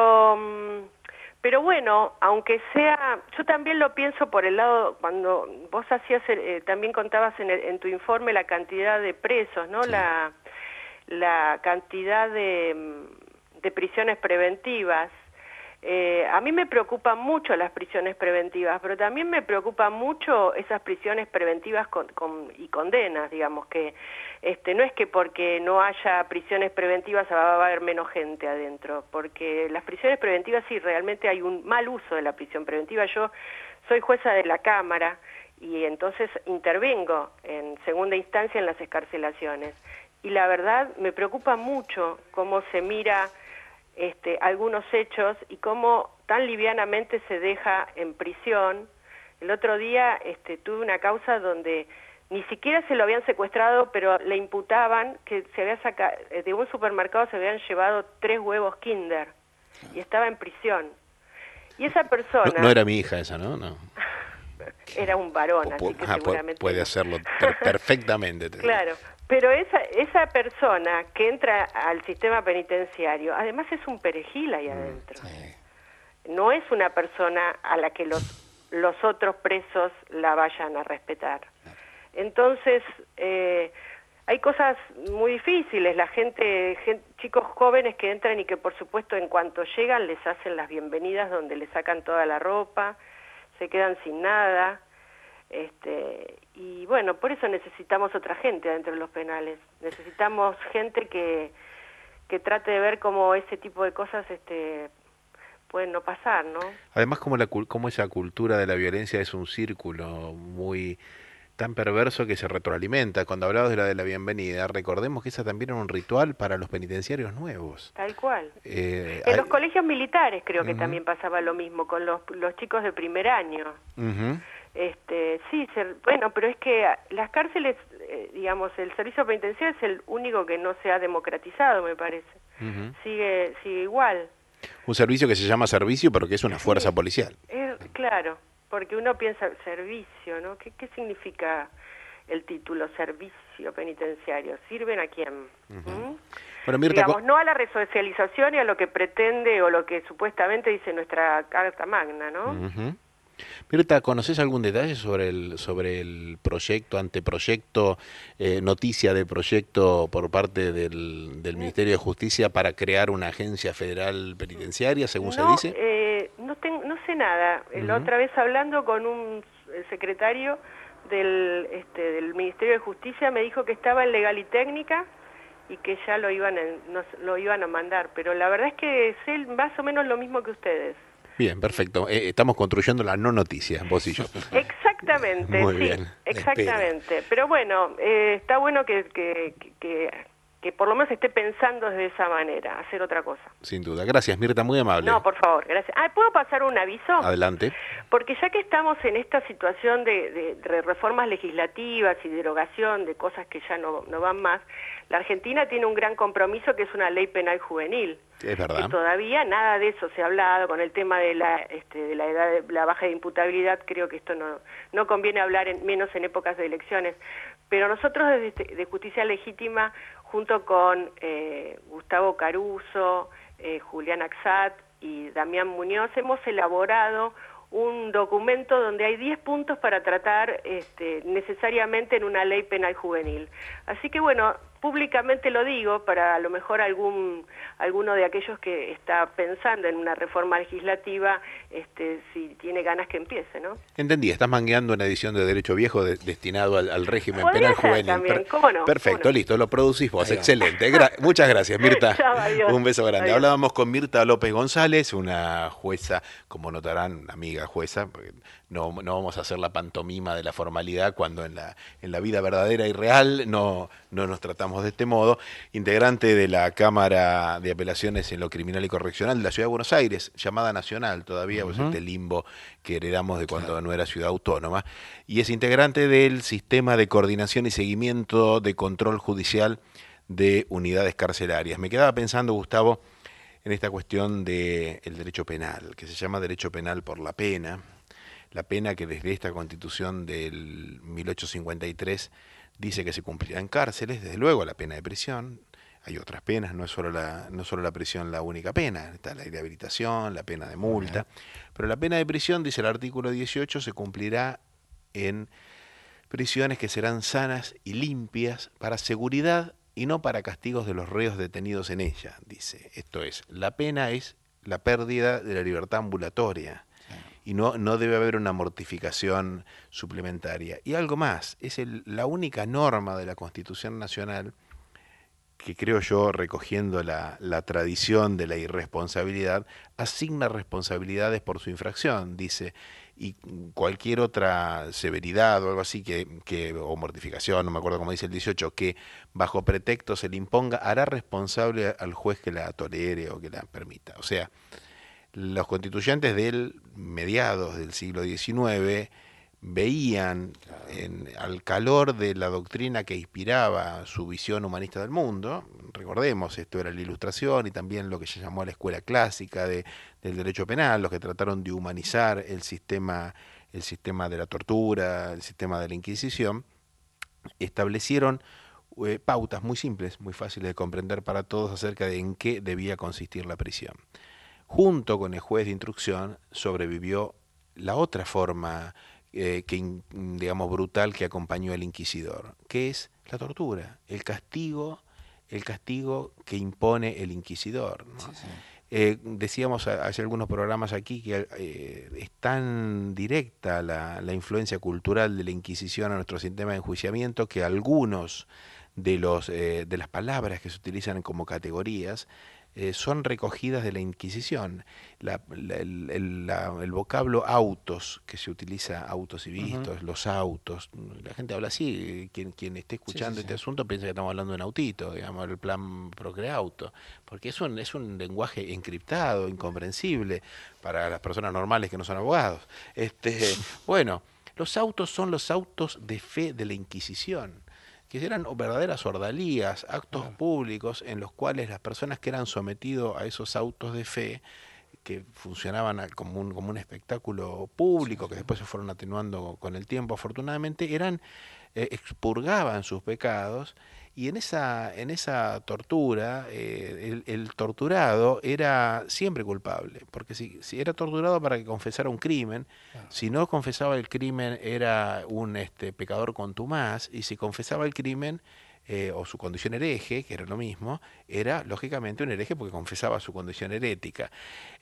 Pero bueno, aunque sea, yo también lo pienso por el lado, cuando vos hacías, también contabas en tu informe la cantidad de presos, ¿no? Sí. La cantidad de prisiones preventivas. A mí me preocupan mucho las prisiones preventivas, pero también me preocupan mucho esas prisiones preventivas y condenas, digamos, que no es que porque no haya prisiones preventivas va a haber menos gente adentro, porque las prisiones preventivas sí, realmente hay un mal uso de la prisión preventiva. Yo soy jueza de la Cámara y entonces intervengo en segunda instancia en las excarcelaciones, y la verdad me preocupa mucho cómo se mira algunos hechos y cómo tan livianamente se deja en prisión. El otro día tuve una causa donde ni siquiera se lo habían secuestrado, pero le imputaban que se había sacado de un supermercado, se habían llevado 3 huevos Kinder y estaba en prisión. Y esa persona... No era mi hija esa, ¿no? No. Era un varón, así que seguramente... Puede hacerlo perfectamente. Claro. Pero esa persona que entra al sistema penitenciario, además es un perejil ahí adentro. Sí. No es una persona a la que los otros presos la vayan a respetar. Entonces, hay cosas muy difíciles. La gente, chicos jóvenes que entran y que por supuesto en cuanto llegan les hacen las bienvenidas donde les sacan toda la ropa, se quedan sin nada. Y bueno, por eso necesitamos otra gente adentro de los penales. Necesitamos gente que que trate de ver cómo ese tipo de cosas pueden no pasar, ¿no? Además, como esa cultura de la violencia es un círculo muy tan perverso que se retroalimenta. Cuando hablabas de la bienvenida, recordemos que esa también era un ritual para los penitenciarios nuevos. Tal cual. En los colegios militares creo que también pasaba lo mismo, con los chicos de primer año. Sí, bueno, pero es que las cárceles, digamos, el servicio penitenciario es el único que no se ha democratizado, me parece. Sigue igual. Un servicio que se llama servicio, pero que es una fuerza policial. Claro, porque uno piensa servicio, ¿no? ¿Qué significa el título servicio penitenciario? ¿Sirven a quién? Bueno, Mirta, digamos, no a la resocialización y a lo que pretende o lo que supuestamente dice nuestra Carta Magna, ¿no? Mirta, ¿conoces algún detalle sobre el proyecto, anteproyecto, noticia de proyecto por parte del Ministerio de Justicia para crear una agencia federal penitenciaria, según se dice? No sé nada. La otra vez hablando con un secretario del Ministerio de Justicia me dijo que estaba en Legal y Técnica y que ya lo iban a mandar, pero la verdad es que sé más o menos lo mismo que ustedes. Bien, perfecto. Estamos construyendo la no noticia, vos y yo. Exactamente, Muy sí, bien. exactamente. Pero bueno, está bueno que por lo menos esté pensando de esa manera, hacer otra cosa. Sin duda. Gracias, Mirta, muy amable. No, por favor, gracias. ¿Puedo pasar un aviso? Adelante. Porque ya que estamos en esta situación de reformas legislativas y derogación de cosas que ya no van más, la Argentina tiene un gran compromiso que es una ley penal juvenil. Es verdad. Y todavía nada de eso se ha hablado con el tema de la edad, de la baja de imputabilidad. Creo que esto no conviene hablar menos en épocas de elecciones. Pero nosotros de Justicia Legítima, junto con Gustavo Caruso, Julián Axat y Damián Muñoz, hemos elaborado un documento donde hay 10 puntos para tratar necesariamente en una ley penal juvenil. Así que bueno, públicamente lo digo para a lo mejor alguno de aquellos que está pensando en una reforma legislativa, si tiene ganas que empiece, ¿no? Entendí, estás mangueando una edición de Derecho Viejo destinado al régimen Podría penal ser juvenil. también, ¿cómo no? Perfecto, ¿Cómo no? listo, lo producís vos, excelente. Muchas gracias, Mirta. Chao, adiós. Un beso grande. Adiós. Hablábamos con Mirta López González, una jueza, como notarán, amiga jueza, porque no vamos a hacer la pantomima de la formalidad cuando en la vida verdadera y real no nos tratamos de este modo, integrante de la Cámara de Apelaciones en lo Criminal y Correccional de la Ciudad de Buenos Aires, llamada nacional todavía, pues este limbo que heredamos de cuando no era ciudad autónoma, y es integrante del Sistema de Coordinación y Seguimiento de Control Judicial de Unidades Carcelarias. Me quedaba pensando, Gustavo, en esta cuestión del derecho penal, que se llama derecho penal por la pena que desde esta Constitución del 1853 dice que se cumplirá en cárceles, desde luego la pena de prisión. Hay otras penas, no es solo la prisión la única pena, está la rehabilitación, la pena de multa, pero la pena de prisión, dice el artículo 18, se cumplirá en prisiones que serán sanas y limpias para seguridad y no para castigos de los reos detenidos en ella, dice. Esto es, la pena es la pérdida de la libertad ambulatoria y no debe haber una mortificación suplementaria. Y algo más, es la única norma de la Constitución Nacional que, creo yo, recogiendo la tradición de la irresponsabilidad, asigna responsabilidades por su infracción, dice, y cualquier otra severidad o algo así, o mortificación, no me acuerdo cómo dice el 18, que bajo pretexto se le imponga, hará responsable al juez que la tolere o que la permita. O sea, los constituyentes del mediados del siglo XIX veían al calor de la doctrina que inspiraba su visión humanista del mundo, recordemos, esto era la Ilustración y también lo que se llamó la escuela clásica del derecho penal, los que trataron de humanizar el sistema de la tortura, el sistema de la Inquisición, establecieron pautas muy simples, muy fáciles de comprender para todos acerca de en qué debía consistir la prisión. Junto con el juez de instrucción sobrevivió la otra forma digamos brutal que acompañó al inquisidor, que es la tortura, el castigo que impone el inquisidor, ¿no? Sí, sí. Decíamos hace algunos programas aquí que es tan directa la influencia cultural de la Inquisición a nuestro sistema de enjuiciamiento que algunos de las palabras que se utilizan como categorías son recogidas de la Inquisición. El vocablo autos, que se utiliza autos y vistos, los autos, la gente habla así, quien esté escuchando este asunto piensa que estamos hablando de un autito, digamos, el plan Procreauto, porque es un lenguaje encriptado, incomprensible para las personas normales que no son abogados. Bueno, los autos son los autos de fe de la Inquisición, que eran verdaderas ordalías, actos públicos en los cuales las personas que eran sometidos a esos autos de fe, que funcionaban como un espectáculo público, que después se fueron atenuando con el tiempo afortunadamente, expurgaban sus pecados, y en esa tortura el torturado era siempre culpable, porque si era torturado para que confesara un crimen, si no confesaba el crimen era un pecador contumaz, y si confesaba el crimen o su condición hereje, que era lo mismo, era lógicamente un hereje porque confesaba su condición herética.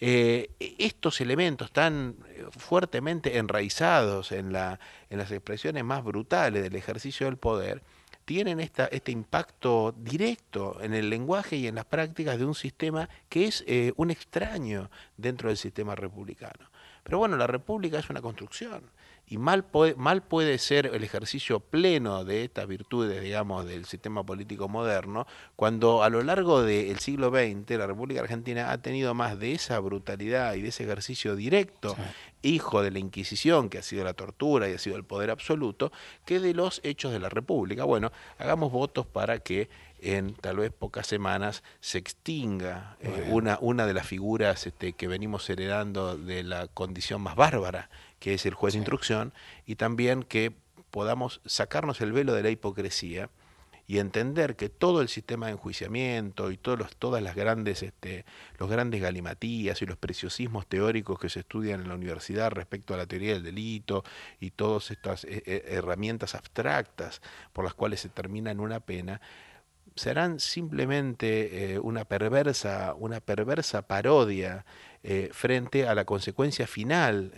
Estos elementos tan fuertemente enraizados en las expresiones más brutales del ejercicio del poder tienen este impacto directo en el lenguaje y en las prácticas de un sistema que es un extraño dentro del sistema republicano. Pero bueno, la república es una construcción, y mal puede ser el ejercicio pleno de estas virtudes, digamos, del sistema político moderno, cuando a lo largo del siglo XX la República Argentina ha tenido más de esa brutalidad y de ese ejercicio directo, hijo de la Inquisición, que ha sido la tortura y ha sido el poder absoluto, que de los hechos de la República. Bueno, hagamos votos para que en tal vez pocas semanas se extinga una de las figuras que venimos heredando de la condición más bárbara, que es el juez de instrucción, y también que podamos sacarnos el velo de la hipocresía y entender que todo el sistema de enjuiciamiento y todas las grandes los grandes galimatías y los preciosismos teóricos que se estudian en la universidad respecto a la teoría del delito y todas estas herramientas abstractas por las cuales se termina en una pena, serán simplemente una perversa parodia frente a la consecuencia final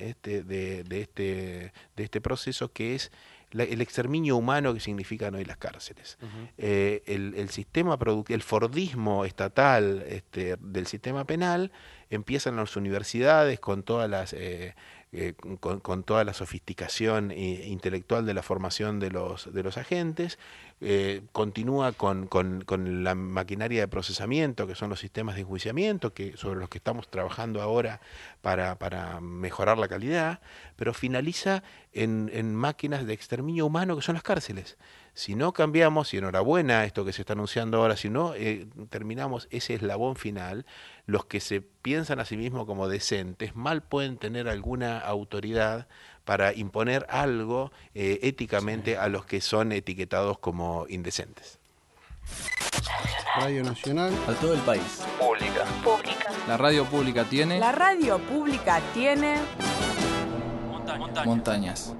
de este proceso, que es el exterminio humano que significan hoy las cárceles. El sistema el fordismo estatal del sistema penal empieza en las universidades con todas las con toda la sofisticación intelectual de la formación de los agentes, continúa con la maquinaria de procesamiento, que son los sistemas de enjuiciamiento, sobre los que estamos trabajando ahora para mejorar la calidad, pero finaliza en máquinas de exterminio humano, que son las cárceles. Si no cambiamos, y enhorabuena esto que se está anunciando ahora, si no terminamos ese eslabón final, los que se piensan a sí mismos como decentes mal pueden tener alguna autoridad para imponer algo éticamente a los que son etiquetados como indecentes. Radio Nacional. A todo el país. Pública. La radio pública tiene... La radio pública tiene... Montañas.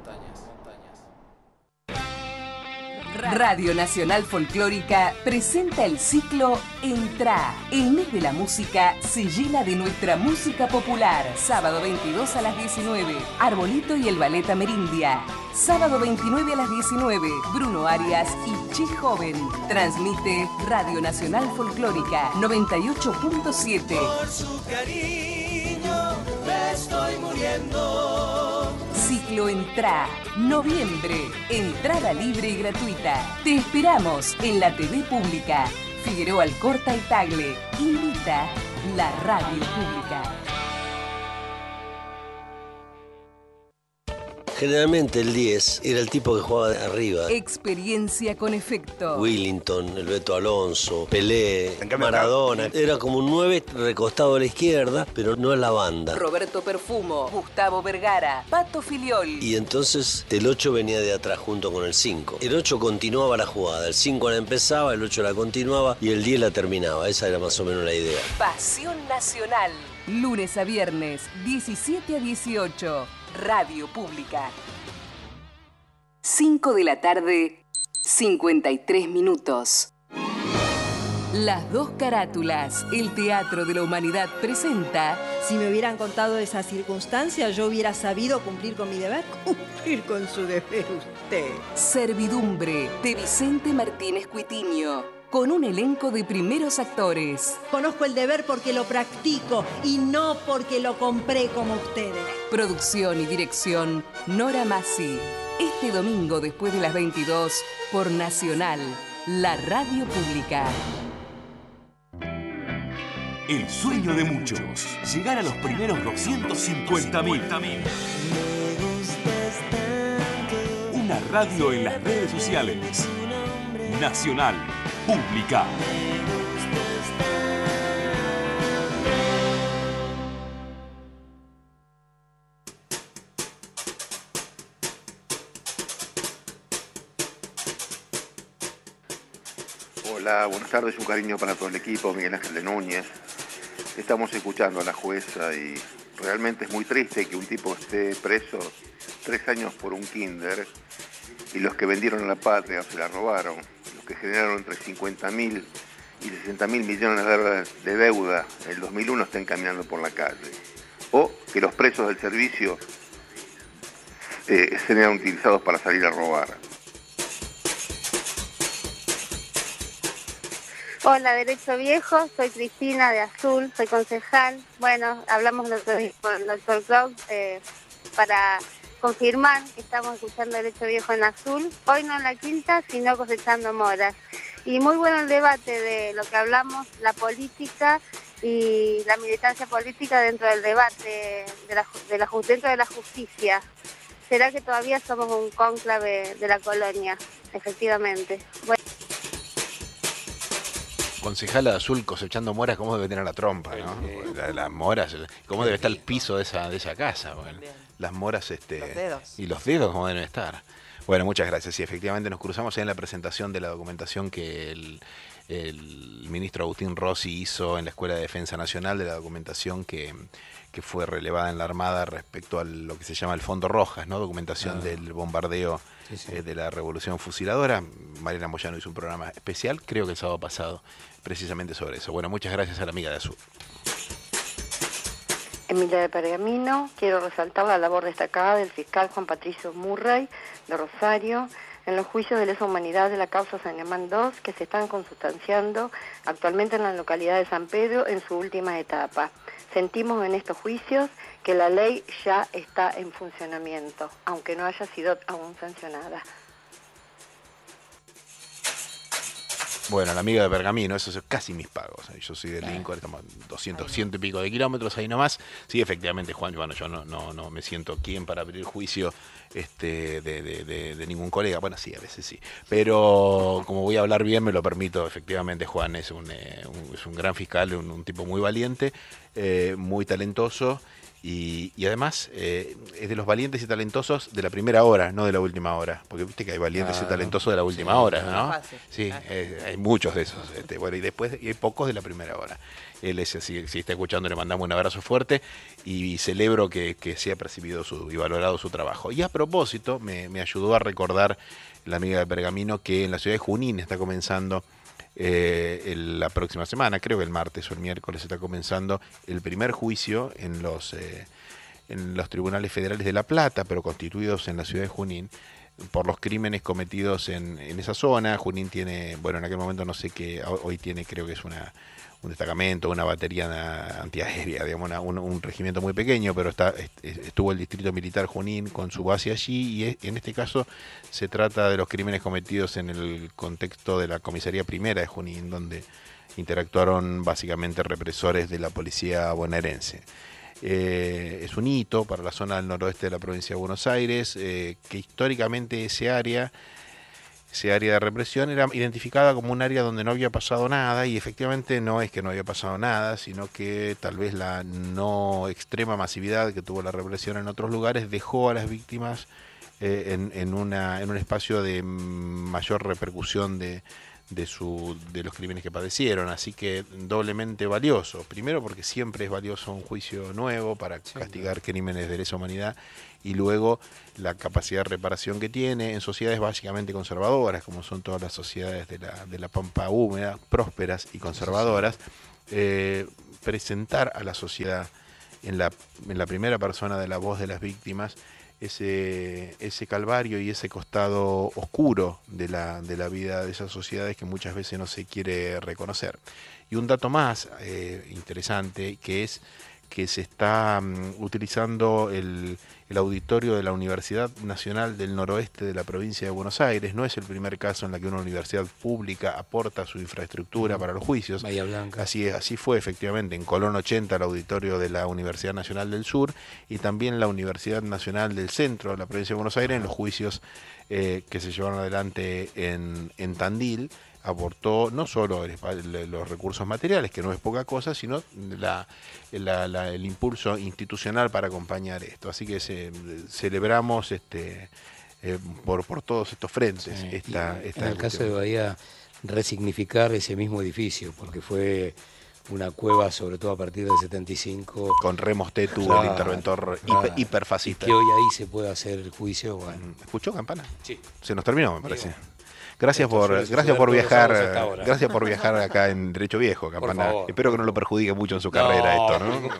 Radio Nacional Folclórica presenta el ciclo Entrá. El mes de la música se llena de nuestra música popular. Sábado 22 a las 19, Arbolito y el Ballet Amerindia. Sábado 29 a las 19, Bruno Arias y Chi Joven. Transmite Radio Nacional Folclórica 98.7. Por su cariño me estoy muriendo. Ciclo Entrá, noviembre, entrada libre y gratuita. Te esperamos en la TV Pública. Figueroa Alcorta y Tagle. Invita la radio pública. Generalmente el 10 era el tipo que jugaba de arriba. Experiencia con efecto. Willington, el Beto Alonso, Pelé, Maradona. Era como un 9 recostado a la izquierda, pero no en la banda. Roberto Perfumo, Gustavo Vergara, Pato Filiol. Y entonces el 8 venía de atrás junto con el 5. El 8 continuaba la jugada, el 5 la empezaba, el 8 la continuaba y el 10 la terminaba. Esa era más o menos la idea. Pasión Nacional. Lunes a viernes, 17 a 18. Radio Pública. 5 de la tarde, 53 minutos. Las dos carátulas, el Teatro de la Humanidad presenta Si me hubieran contado esa circunstancia, yo hubiera sabido cumplir con mi deber. Cumplir con su deber usted. Servidumbre, de Vicente Martínez Cuitiño, con un elenco de primeros actores. Conozco el deber porque lo practico y no porque lo compré como ustedes. Producción y dirección, Nora Massi. Este domingo después de las 22 por Nacional, la radio pública. El sueño de muchos, llegar a los primeros 250.000. Una radio en las redes sociales. Nacional Pública. Hola, buenas tardes, un cariño para todo el equipo, Miguel Ángel de Núñez. Estamos escuchando a la jueza y realmente es muy triste que un tipo esté preso 3 años por un kinder y los que vendieron a la patria o se la robaron, los que generaron entre 50.000 y 60.000 millones de deuda en el 2001 estén caminando por la calle. O que los presos del servicio sean utilizados para salir a robar. Hola, Derecho Viejo, soy Cristina de Azul, soy concejal. Bueno, hablamos con el doctor Klaus para confirmar que estamos escuchando Derecho Viejo en Azul. Hoy no en la Quinta, sino cosechando moras. Y muy bueno el debate de lo que hablamos, la política y la militancia política dentro del debate, dentro de la justicia. ¿Será que todavía somos un cónclave de la colonia? Efectivamente. Bueno. Concejala de Azul cosechando moras, ¿cómo debe tener la trompa, no? Las moras, ¿cómo debe estar el piso de esa casa? Bueno, las moras Los dedos. y los dedos, ¿cómo deben estar? Bueno, muchas gracias. Sí, efectivamente nos cruzamos en la presentación de la documentación que el ministro Agustín Rossi hizo en la Escuela de Defensa Nacional, de la documentación que fue relevada en la Armada respecto a lo que se llama el Fondo Rojas, ¿no? Documentación del bombardeo de la Revolución Fusiladora. Mariana Moyano hizo un programa especial, creo que el sábado pasado, precisamente sobre eso. Bueno, muchas gracias a la amiga de Azul. Emilia de Pergamino, quiero resaltar la labor destacada del fiscal Juan Patricio Murray de Rosario en los juicios de lesa humanidad de la causa San Germán II que se están consustanciando actualmente en la localidad de San Pedro en su última etapa. Sentimos en estos juicios que la ley ya está en funcionamiento, aunque no haya sido aún sancionada. Bueno, la amiga de Pergamino, esos son casi mis pagos. Yo soy de Lincoln, estamos 200, 100 y pico de kilómetros ahí nomás. Sí, efectivamente, Juan, bueno, yo no me siento quien para abrir juicio de ningún colega. Bueno, sí, a veces sí. Pero como voy a hablar bien, me lo permito. Efectivamente, Juan es un gran fiscal, un tipo muy valiente, muy talentoso. Y además es de los valientes y talentosos de la primera hora, no de la última hora. Porque viste que hay valientes y talentosos de la última hora, ¿no? Sí, hay muchos de esos. Bueno, y después hay pocos de la primera hora. Él es así, si está escuchando, le mandamos un abrazo fuerte y celebro que sea percibido y valorado su trabajo. Y a propósito, me ayudó a recordar la amiga de Pergamino que en la ciudad de Junín está comenzando la próxima semana, creo que el martes o el miércoles, está comenzando el primer juicio en los tribunales federales de La Plata, pero constituidos en la ciudad de Junín, por los crímenes cometidos en esa zona. Junín tiene, bueno, en aquel momento no sé qué, hoy tiene, creo que es un destacamento, una batería antiaérea, digamos, un regimiento muy pequeño, pero estuvo el distrito militar Junín con su base allí, y en este caso se trata de los crímenes cometidos en el contexto de la comisaría primera de Junín, donde interactuaron básicamente represores de la policía bonaerense. Es un hito para la zona del noroeste de la provincia de Buenos Aires, que históricamente ese área de represión era identificada como un área donde no había pasado nada, y efectivamente no es que no había pasado nada, sino que tal vez la no extrema masividad que tuvo la represión en otros lugares dejó a las víctimas en un espacio de mayor repercusión de los crímenes que padecieron, así que doblemente valioso. Primero porque siempre es valioso un juicio nuevo para castigar crímenes de lesa humanidad, y luego la capacidad de reparación que tiene en sociedades básicamente conservadoras, como son todas las sociedades de la Pampa húmeda, prósperas y conservadoras, presentar a la sociedad en la primera persona de la voz de las víctimas ese calvario y ese costado oscuro de la vida de esas sociedades que muchas veces no se quiere reconocer. Y un dato más interesante, que es que se está utilizando el auditorio de la Universidad Nacional del Noroeste de la provincia de Buenos Aires. No es el primer caso en la que una universidad pública aporta su infraestructura para los juicios. Bahía Blanca. Así fue efectivamente en Colón 80, el auditorio de la Universidad Nacional del Sur, y también la Universidad Nacional del Centro de la provincia de Buenos Aires en los juicios que se llevaron adelante en Tandil. Aportó no solo los recursos materiales, que no es poca cosa, sino el impulso institucional para acompañar esto. Así que celebramos por todos estos frentes. En el caso de Bahía, resignificar ese mismo edificio, porque fue una cueva, sobre todo a partir del 75. Con Remos Tetu, el interventor hiperfascista. Y que hoy ahí se puede hacer el juicio. Bueno. ¿Escuchó, Campana? Sí. Se nos terminó, me parece. Gracias por viajar acá en Derecho Viejo, Campana. Espero que no lo perjudique mucho en su carrera esto, ¿no?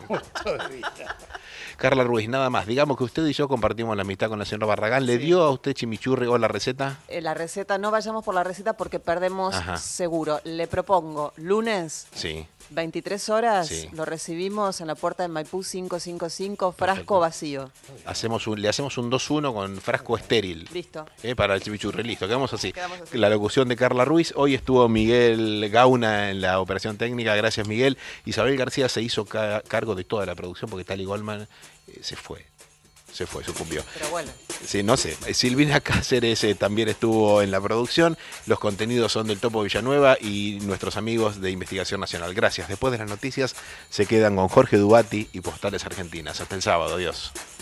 Carla Ruiz, nada más. Digamos que usted y yo compartimos la amistad con la señora Barragán. ¿Le dio a usted chimichurri o la receta? La receta, no vayamos por la receta porque perdemos seguro. Le propongo lunes. Sí. 23 horas, lo recibimos en la puerta de Maipú 555, frasco vacío. Le hacemos un 2-1 con frasco estéril. Listo. Para el chimichurri, listo, quedamos así. La locución de Carla Ruiz. Hoy estuvo Miguel Gauna en la operación técnica, gracias Miguel. Isabel García se hizo cargo de toda la producción porque Tali Goldman sucumbió. Pero bueno. Sí, no sé. Silvina Cáceres también estuvo en la producción. Los contenidos son del Topo Villanueva y nuestros amigos de Investigación Nacional. Gracias. Después de las noticias se quedan con Jorge Dubati y Postales Argentinas. Hasta el sábado. Adiós.